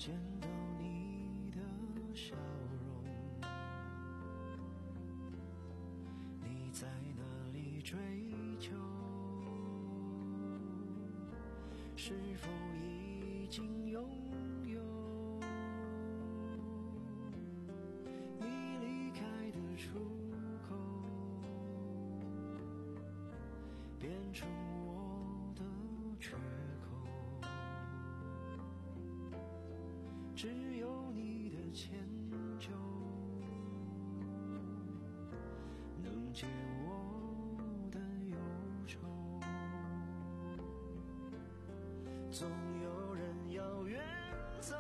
见到你的笑容，你在哪里追求？是否已经拥有你离开的出口，变成我的缺口？只有你的迁就能解我的忧愁。总有人要远走，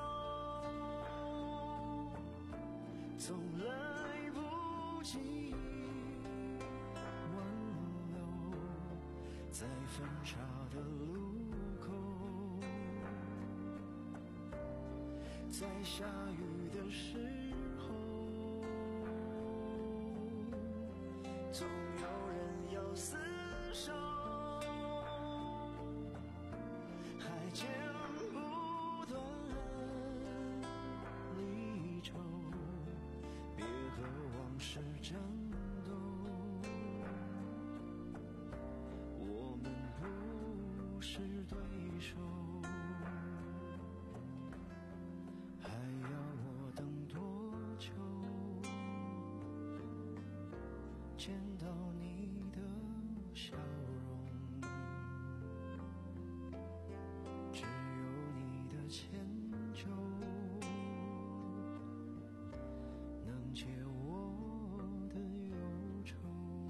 总来不及挽留，在分岔的路口，在下雨的时候，总有人要厮守，还剪不断离愁，别和往事战斗，我们不是对手，还要我等多久？见到你的笑容，只有你的迁就能解我的忧愁。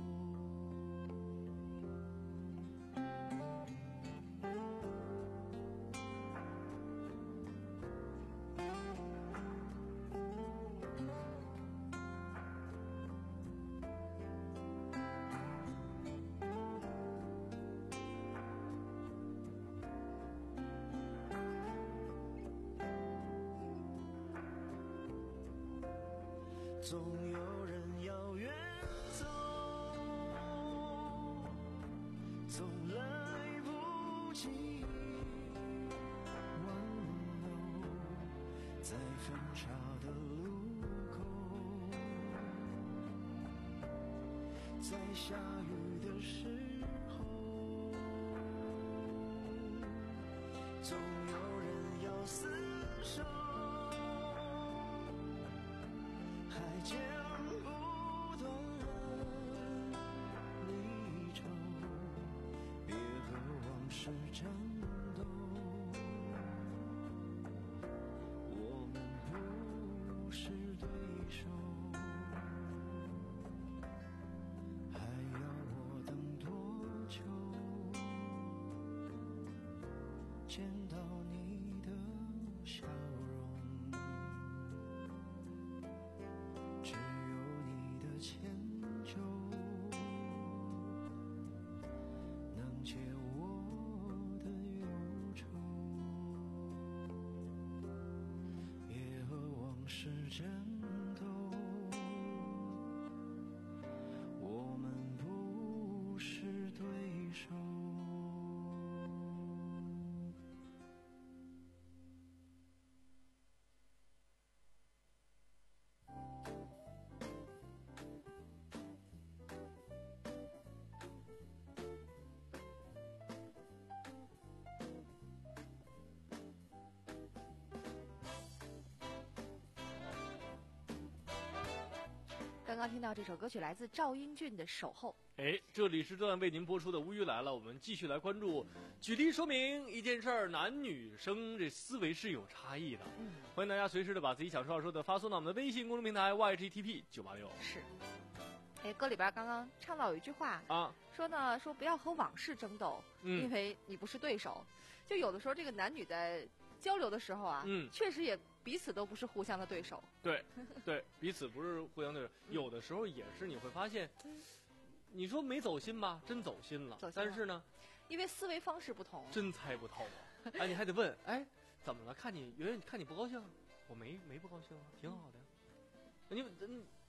总有人要远走，总来不及挽留，在分岔的路口，在下雨的时候，总有人要厮守，还剪不断离愁，别和往事战斗，我们不是对手，还要我等多久？见到你的笑容，只有你的迁就能解我的忧愁，别和往事战斗，我们不是对手。 刚刚听到这首歌曲来自赵英俊的《守候》。 哎，这里是正在为您播出的《无语来了》，我们继续来关注。举例说明一件事儿，男女生这思维是有差异的。嗯，欢迎大家随时的把自己想说要说的发送到我们的微信公众平台 Y G T P 九八六。 是。哎，歌里边刚刚唱到有一句话啊， 说呢，说不要和往事争斗， 嗯、 因为你不是对手。就有的时候，这个男女在交流的时候啊， 嗯， 确实也彼此都不是互相的对手。 对，对，彼此不是互相对手，有的时候也是你会发现，嗯、你说没走心吧，真走心了。 走心了但是呢， 因为思维方式不同， 真猜不透啊！哎，你还得问，哎，怎么了？看你圆圆，看你不高兴，我没没不高兴啊，挺好的。你嗯，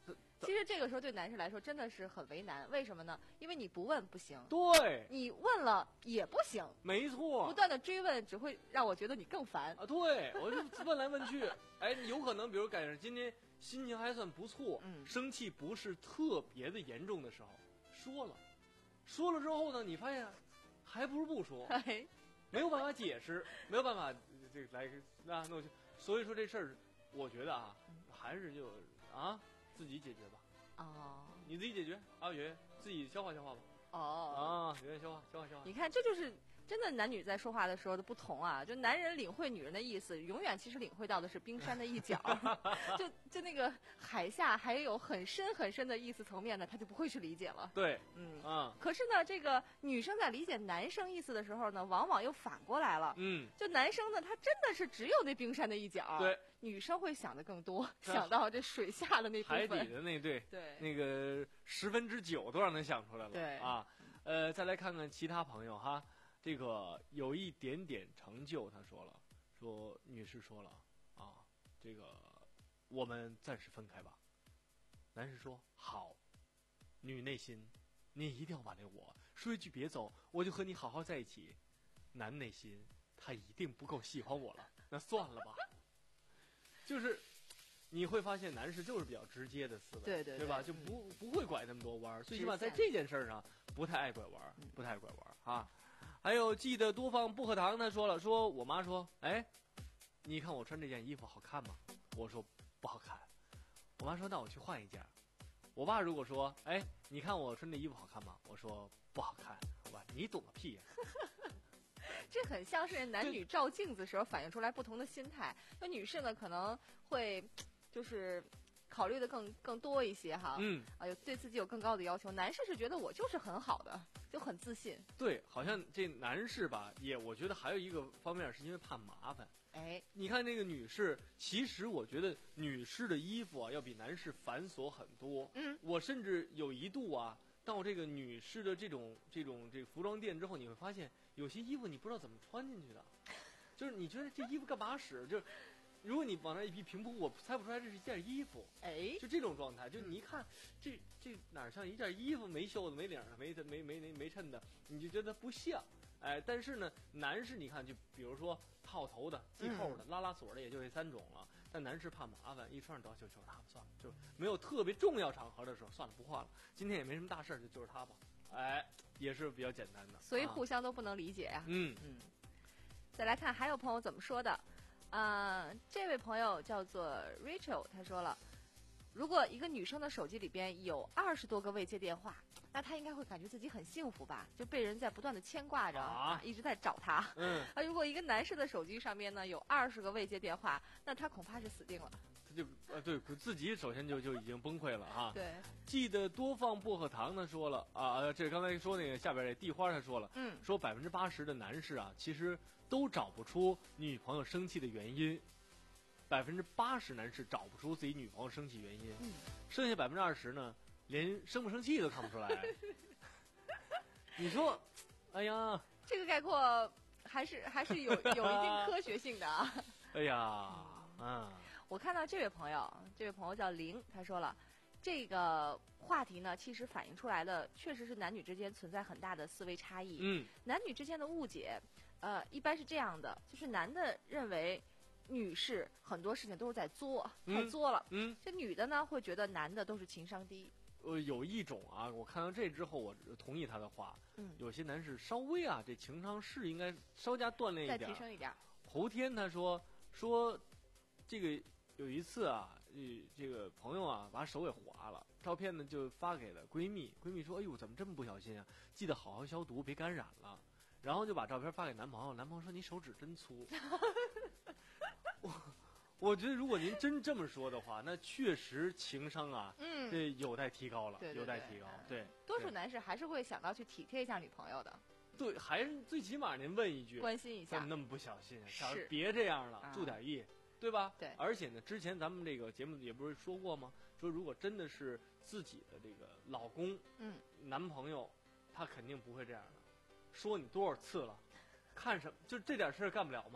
其实这个时候对男士来说真的是很为难，为什么呢？因为你不问不行， 对， 你问了也不行， 没错， 不断的追问只会让我觉得你更烦啊。对，我就问来问去，哎，有可能比如赶上今天心情还算不错， 嗯， 生气不是特别的严重的时候，说了，说了之后呢，你发现还不如不说， 哎， 没有办法解释，没有办法这个来那那我就，所以说这事儿，我觉得啊，还是就啊自己解决吧。 哦， 你自己解决，阿圆自己消化消化吧。 哦， 啊，圆圆消化消化消化。 你看，这就是真的男女在说话的时候的不同啊！就男人领会女人的意思，永远其实领会到的是冰山的一角，就就那个海下还有很深很深的意思层面呢，他就不会去理解了。 对， 嗯啊。 可是呢，这个女生在理解男生意思的时候呢，往往又反过来了。 嗯， 就男生呢，他真的是只有那冰山的一角。 对。 女生会想的更多，想到这水下的那部分， 海底的那对， 对， 那个十分之九都让人想出来了。 对啊，呃，再来看看其他朋友哈，这个有一点点成就，他说了，说女士说了啊，这个我们暂时分开吧。男士说好，女内心，你一定要挽留我，说一句别走，我就和你好好在一起。男内心，他一定不够喜欢我了，那算了吧。就是你会发现男士就是比较直接的思维， 对对对吧？就不不会拐那么多弯儿，最起码在这件事上不太爱拐弯儿，不太爱拐弯儿啊。还有记得多放薄荷糖，他说了，说我妈说，哎，你看我穿这件衣服好看吗？我说不好看。我妈说那我去换一件。我爸如果说，哎，你看我穿这衣服好看吗？我说不好看。哇，你懂个屁呀！ 这很像是男女照镜子时候反映出来不同的心态。那女士呢，可能会就是考虑的更更多一些哈， 嗯， 啊，有对自己有更高的要求。男士是觉得我就是很好的，就很自信。 对，好像这男士吧，也我觉得还有一个方面是因为怕麻烦。 哎， 你看那个女士，其实我觉得女士的衣服啊，要比男士繁琐很多。 嗯， 我甚至有一度啊，到这个女士的这种这种这个服装店之后，你会发现有些衣服你不知道怎么穿进去的，就是你觉得这衣服干嘛使？就是如果你往那一平铺，我猜不出来这是一件衣服。 哎， 就这种状态，就你一看这这哪像一件衣服，没袖子、没领的、没没没没没衬的，你就觉得不像。哎，但是呢，男士你看，就比如说套头的、系扣的、嗯、拉拉锁的，也就这三种了。但男士怕麻烦，一穿上就就是它，算了，就没有特别重要场合的时候，算了，不换了。今天也没什么大事，就就是它吧。哎，也是比较简单的。 所以互相都不能理解呀、啊。 嗯嗯。再来看还有朋友怎么说的，呃，这位朋友叫做 Rachel， 他说了，如果一个女生的手机里边有二十多个未接电话，那她应该会感觉自己很幸福吧，就被人在不断的牵挂着，啊，一直在找她。 嗯。 啊，如果一个男士的手机上面呢有二十个未接电话，那他恐怕是死定了。 他就呃对自己首先就就已经崩溃了哈。 对。 记得多放薄荷糖呢，说了啊，这刚才说那个下边这地花他说了， 嗯， 说百分之八十的男士啊，其实都找不出女朋友生气的原因。百分之八十男士找不出自己女朋友生气原因， 嗯， 剩下百分之二十呢，连生不生气都看不出来。你说，哎呀， 这个概括还是还是有有一定科学性的啊。 哎呀，嗯， 我看到这位朋友，这位朋友叫林，他说了，这个话题呢，其实反映出来的确实是男女之间存在很大的思维差异。 嗯， 男女之间的误解，呃，一般是这样的，就是男的认为女士很多事情都是在作，太作了。 嗯， 这女的呢会觉得男的都是情商低。 呃，有一种啊，我看到这之后，我同意他的话。 嗯， 有些男士稍微啊，这情商是应该稍加锻炼一点， 再提升一点。 头天他说说，这个有一次啊，呃，这个朋友啊把手给划了，照片呢就发给了闺蜜，闺蜜说：“哎呦，怎么这么不小心啊？记得好好消毒，别感染了。”然后就把照片发给男朋友，男朋友说：“你手指真粗。”我我觉得如果您真这么说的话，那确实情商啊， 嗯， 这有待提高了， 对对对， 有待提高。对， 多数男士还是会想到去体贴一下女朋友的。 对，还是最起码您问一句， 关心一下， 怎么那么不小心？ 是， 别这样了， 啊、 注点意，对吧？ 对。 而且呢，之前咱们这个节目也不是说过吗？说如果真的是自己的这个老公， 嗯， 男朋友，他肯定不会这样的。说你多少次了？看什么？就这点事儿干不了吗？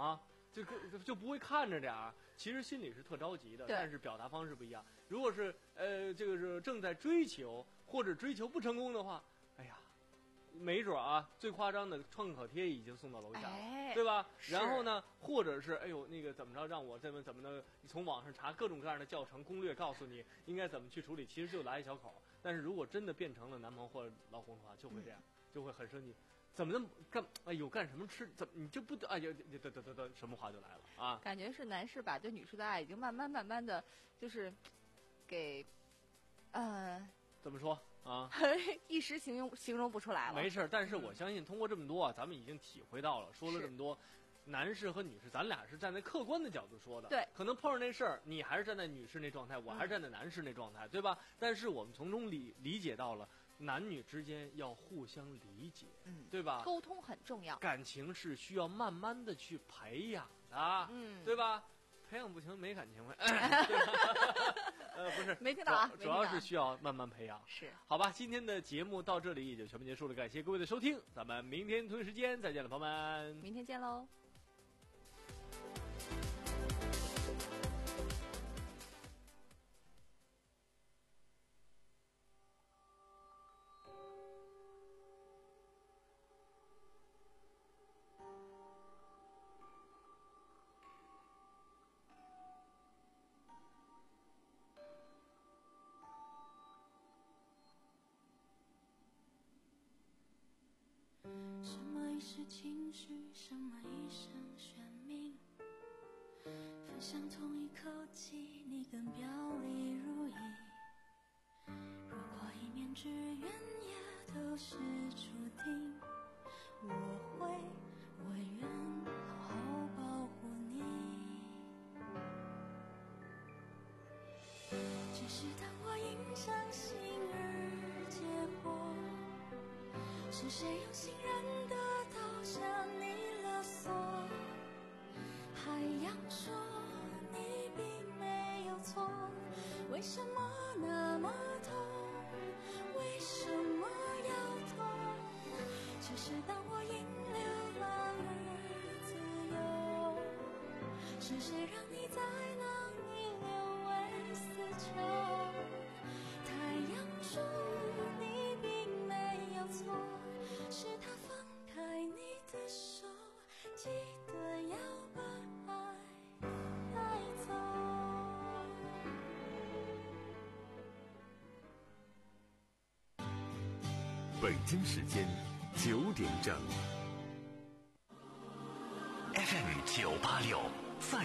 就就不会看着点儿，其实心里是特着急的，但是表达方式不一样。如果是呃这个是正在追求或者追求不成功的话，哎呀。没准啊，最夸张的创可贴已经送到楼下了， 哎、 对吧？然后呢，或者是哎呦那个怎么着，让我怎么怎么的，从网上查各种各样的教程攻略，告诉你应该怎么去处理，其实就来一小口。但是如果真的变成了男朋友或者老公的话，就会这样，嗯、就会很生气。怎么那么干？哎呦，干什么吃？怎么你就不哎呀？得得得得，什么话就来了啊？ 感觉是男士把对女士的爱已经慢慢慢慢的，就是给，呃， 怎么说？啊， 一时形容形容不出来了。 没事，但是我相信通过这么多啊，咱们已经体会到了，说了这么多，男士和女士，咱俩是站在客观的角度说的。 对， 可能碰上那事儿，你还是站在女士那状态，我还是站在男士那状态，嗯、对吧？但是我们从中理理解到了，男女之间要互相理解， 嗯， 对吧？ 沟通很重要， 感情是需要慢慢的去培养的， 嗯， 对吧？培养不行，没感情。呃，不是， 没听到啊， 主要是需要慢慢培养。 是， 好吧，今天的节目到这里也就全部结束了，感谢各位的收听，咱们明天同一时间再见了，朋友们， 明天见喽。 什么已是情绪，什么已成玄命，分享同一口气，你更表里如一。如果一面之缘也都是注定，我会我愿好好保护你。只是当我因伤心而结果，是谁用信任的刀向你勒索？海洋说你并没有错，为什么那么痛？为什么要痛？只是当我因流浪而自由，是谁让你在浪里流为死囚？太阳说你并没有错，是他放开你的手，记得要把爱带走。 北京时间九点整 ，F M 九八六。